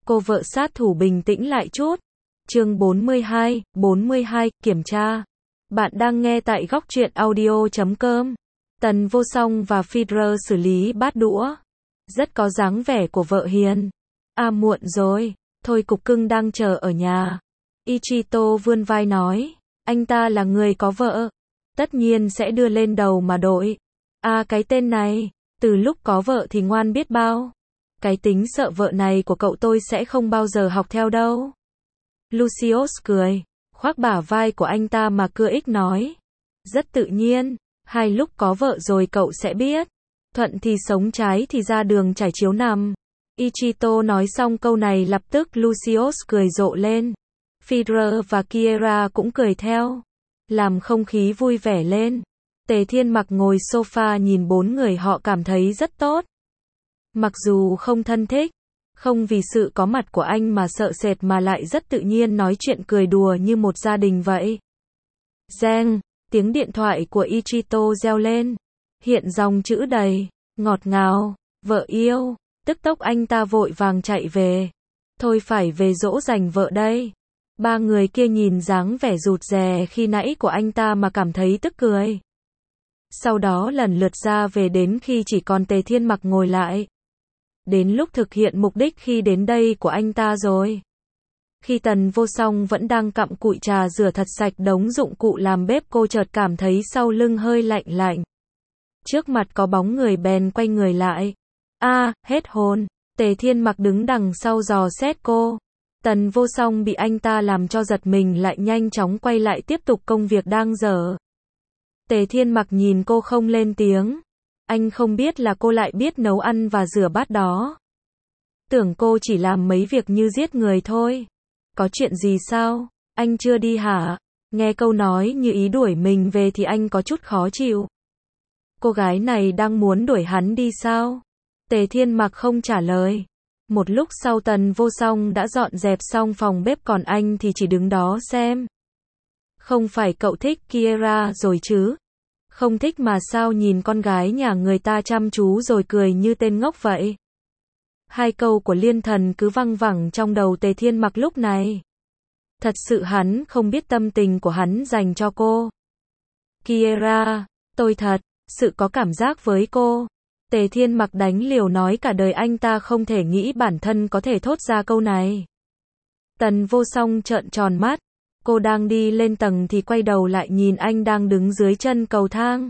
Cô vợ sát thủ bình tĩnh lại chút. Chương 42, kiểm tra. Bạn đang nghe tại góc truyện audio.com. Tần Vô Song và Fidr xử lý bát đũa. Rất có dáng vẻ của vợ hiền. Muộn rồi, thôi cục cưng đang chờ ở nhà. Ichito vươn vai nói, anh ta là người có vợ, tất nhiên sẽ đưa lên đầu mà đội. Cái tên này, từ lúc có vợ thì ngoan biết bao. Cái tính sợ vợ này của cậu tôi sẽ không bao giờ học theo đâu. Lucius cười, khoác bả vai của anh ta mà cưa ích nói. Rất tự nhiên, hai lúc có vợ rồi cậu sẽ biết. Thuận thì sống, trái thì ra đường trải chiếu nằm. Ichito nói xong câu này lập tức Lucius cười rộ lên. Fidr và Kiera cũng cười theo, làm không khí vui vẻ lên. Tề Thiên Mặc ngồi sofa nhìn bốn người họ cảm thấy rất tốt. Mặc dù không thân thích, không vì sự có mặt của anh mà sợ sệt mà lại rất tự nhiên nói chuyện cười đùa như một gia đình vậy. Reng, tiếng điện thoại của Ichito reo lên. Hiện dòng chữ đầy, ngọt ngào, vợ yêu. Tức tốc anh ta vội vàng chạy về. Thôi phải về dỗ dành vợ đây. Ba người kia nhìn dáng vẻ rụt rè khi nãy của anh ta mà cảm thấy tức cười. Sau đó lần lượt ra về đến khi chỉ còn Tề Thiên Mặc ngồi lại. Đến lúc thực hiện mục đích khi đến đây của anh ta rồi. Khi Tần Vô Song vẫn đang cặm cụi trà rửa thật sạch đống dụng cụ làm bếp, cô chợt cảm thấy sau lưng hơi lạnh lạnh. Trước mặt có bóng người bèn quay người lại. Hết hồn. Tề Thiên Mặc đứng đằng sau dò xét cô. Tần Vô Song bị anh ta làm cho giật mình lại nhanh chóng quay lại tiếp tục công việc đang dở. Tề Thiên Mặc nhìn cô không lên tiếng. Anh không biết là cô lại biết nấu ăn và rửa bát đó. Tưởng cô chỉ làm mấy việc như giết người thôi. Có chuyện gì sao? Anh chưa đi hả? Nghe câu nói như ý đuổi mình về thì anh có chút khó chịu. Cô gái này đang muốn đuổi hắn đi sao? Tề Thiên Mặc không trả lời. Một lúc sau Tần Vô Song đã dọn dẹp xong phòng bếp, còn anh thì chỉ đứng đó xem. Không phải cậu thích Kiera rồi chứ? Không thích mà sao nhìn con gái nhà người ta chăm chú rồi cười như tên ngốc vậy? Hai câu của Liên Thần cứ văng vẳng trong đầu Tề Thiên Mặc lúc này. Thật sự hắn không biết tâm tình của hắn dành cho cô. Kiera, tôi thật sự có cảm giác với cô. Tề Thiên Mặc đánh liều nói cả đời anh ta không thể nghĩ bản thân có thể thốt ra câu này. Tần Vô Song trợn tròn mắt. Cô đang đi lên tầng thì quay đầu lại nhìn anh đang đứng dưới chân cầu thang.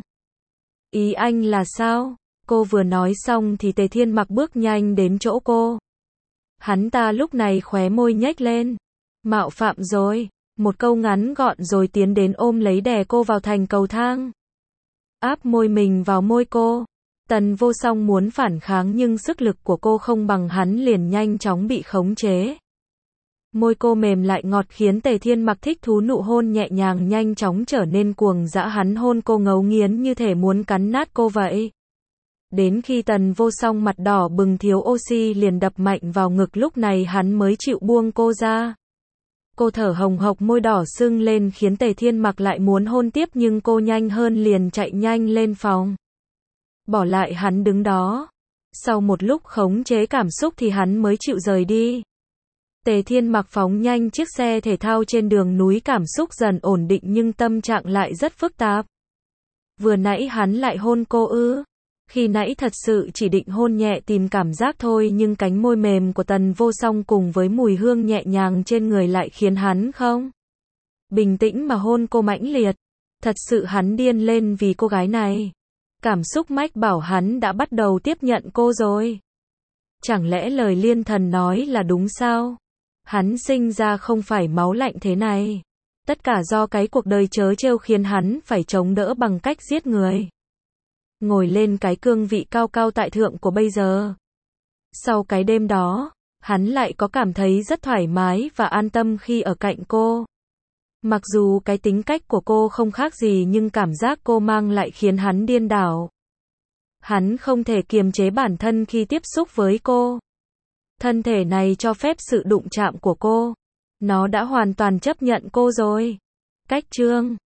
Ý anh là sao? Cô vừa nói xong thì Tề Thiên Mặc bước nhanh đến chỗ cô. Hắn ta lúc này khóe môi nhếch lên. Mạo phạm rồi. Một câu ngắn gọn rồi tiến đến ôm lấy đè cô vào thành cầu thang. Áp môi mình vào môi cô. Tần Vô Song muốn phản kháng nhưng sức lực của cô không bằng hắn, liền nhanh chóng bị khống chế. Môi cô mềm lại ngọt khiến Tề Thiên Mặc thích thú, nụ hôn nhẹ nhàng nhanh chóng trở nên cuồng dã, hắn hôn cô ngấu nghiến như thể muốn cắn nát cô vậy. Đến khi Tần Vô Song mặt đỏ bừng thiếu oxy liền đập mạnh vào ngực, lúc này hắn mới chịu buông cô ra. Cô thở hồng hộc, môi đỏ sưng lên khiến Tề Thiên Mặc lại muốn hôn tiếp nhưng cô nhanh hơn liền chạy nhanh lên phòng. Bỏ lại hắn đứng đó. Sau một lúc khống chế cảm xúc thì hắn mới chịu rời đi. Tề Thiên Mặc phóng nhanh chiếc xe thể thao trên đường núi, cảm xúc dần ổn định nhưng tâm trạng lại rất phức tạp. Vừa nãy hắn lại hôn cô ư? Khi nãy thật sự chỉ định hôn nhẹ tìm cảm giác thôi, nhưng cánh môi mềm của Tần Vô Song cùng với mùi hương nhẹ nhàng trên người lại khiến hắn không bình tĩnh mà hôn cô mãnh liệt. Thật sự hắn điên lên vì cô gái này. Cảm xúc mách bảo hắn đã bắt đầu tiếp nhận cô rồi. Chẳng lẽ lời Liên Thần nói là đúng sao? Hắn sinh ra không phải máu lạnh thế này. Tất cả do cái cuộc đời trớ trêu khiến hắn phải chống đỡ bằng cách giết người. Ngồi lên cái cương vị cao cao tại thượng của bây giờ. Sau cái đêm đó, hắn lại có cảm thấy rất thoải mái và an tâm khi ở cạnh cô. Mặc dù cái tính cách của cô không khác gì nhưng cảm giác cô mang lại khiến hắn điên đảo. Hắn không thể kiềm chế bản thân khi tiếp xúc với cô. Thân thể này cho phép sự đụng chạm của cô. Nó đã hoàn toàn chấp nhận cô rồi. Cách chương